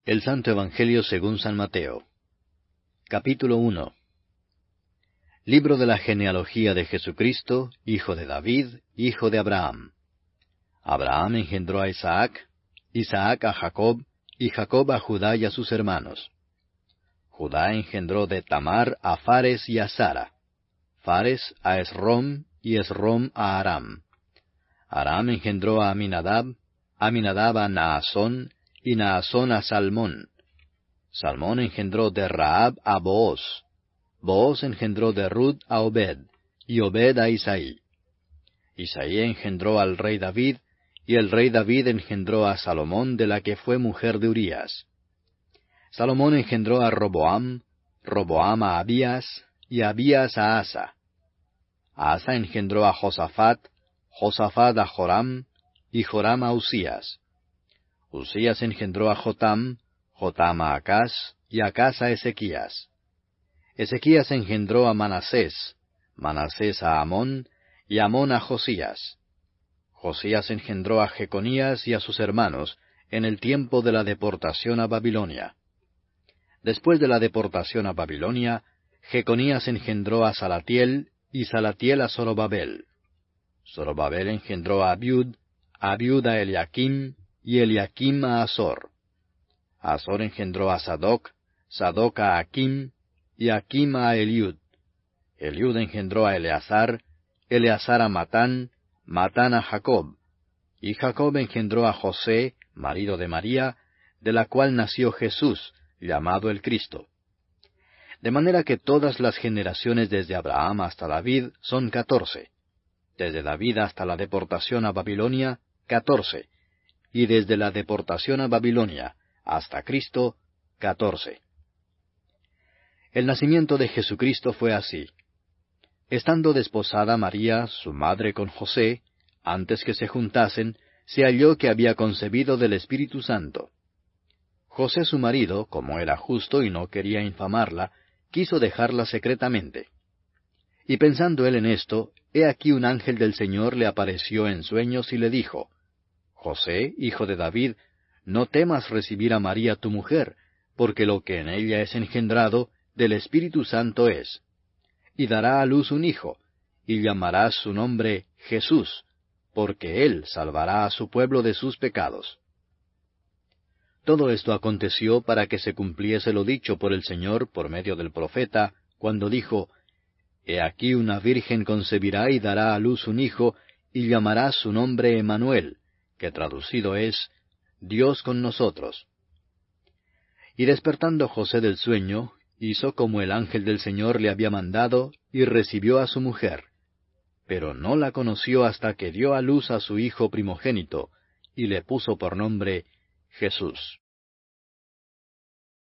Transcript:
El Santo Evangelio según San Mateo. Capítulo 1. Libro de la genealogía de Jesucristo, hijo de David, hijo de Abraham. Abraham engendró a Isaac, Isaac a Jacob, y Jacob a Judá y a sus hermanos. Judá engendró de Tamar a Fares y a Zara, Fares a Esrom, y Esrom a Aram. Aram engendró a Aminadab, Aminadab a Naasón, y Naasón a Salmón. Salmón engendró de Rahab a Booz. Booz engendró de Rut a Obed, y Obed a Isaí. Isaí engendró al rey David, y el rey David engendró a Salomón, de la que fue mujer de Urías. Salomón engendró a Roboam, Roboam a Abías, y Abías a Asa. Asa engendró a Josafat, Josafat a Joram, y Joram a Usías. Usías engendró a Jotam, Jotam a Acaz, y Acaz a Ezequías. Ezequías engendró a Manasés, Manasés a Amón, y Amón a Josías. Josías engendró a Jeconías y a sus hermanos en el tiempo de la deportación a Babilonia. Después de la deportación a Babilonia, Jeconías engendró a Salatiel, y Salatiel a Zorobabel. Zorobabel engendró a Abiud a Eliakim, y Eliakim a Azor. Azor engendró a Sadoc, Sadoc a Akim, y Akim a Eliud. Eliud engendró a Eleazar, Eleazar a Matán, Matán a Jacob. Y Jacob engendró a José, marido de María, de la cual nació Jesús, llamado el Cristo. De manera que todas las generaciones desde Abraham hasta David son 14. Desde David hasta la deportación a Babilonia, 14. Y desde la deportación a Babilonia hasta Cristo, 14. El nacimiento de Jesucristo fue así. Estando desposada María, su madre, con José, antes que se juntasen, se halló que había concebido del Espíritu Santo. José su marido, como era justo y no quería infamarla, quiso dejarla secretamente. Y pensando él en esto, he aquí un ángel del Señor le apareció en sueños y le dijo: José, hijo de David, no temas recibir a María tu mujer, porque lo que en ella es engendrado del Espíritu Santo es. Y dará a luz un hijo, y llamarás su nombre Jesús, porque él salvará a su pueblo de sus pecados. Todo esto aconteció para que se cumpliese lo dicho por el Señor por medio del profeta, cuando dijo: He aquí una virgen concebirá y dará a luz un hijo, y llamará su nombre Emmanuel, que traducido es, Dios con nosotros. Y despertando José del sueño, hizo como el ángel del Señor le había mandado, y recibió a su mujer. Pero no la conoció hasta que dio a luz a su hijo primogénito, y le puso por nombre Jesús.